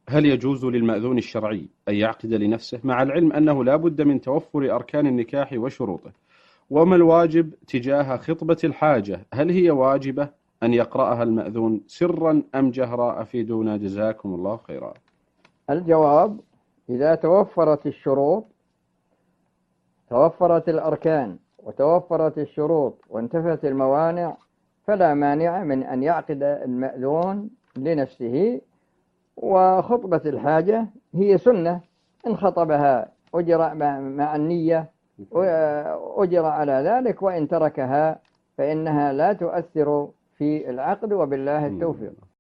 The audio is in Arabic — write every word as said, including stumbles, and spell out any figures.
هل يجوز للمأذون الشرعي أن يعقد لنفسه مع العلم أنه لا بد من توفر أركان النكاح وشروطه؟ وما الواجب تجاه خطبة الحاجة؟ هل هي واجبة أن يقرأها المأذون سرا أم جهرا؟ أفيدونا جزاكم الله خيرا. الجواب: إذا توفرت الشروط، توفرت الأركان وتوفرت الشروط وانتفت الموانع، فلا مانع من أن يعقد المأذون لنفسه. وخطبة الحاجة هي سنة، إن خطبها أجر مع النية وأجر على ذلك، وإن تركها فإنها لا تؤثر في العقد، وبالله التوفيق.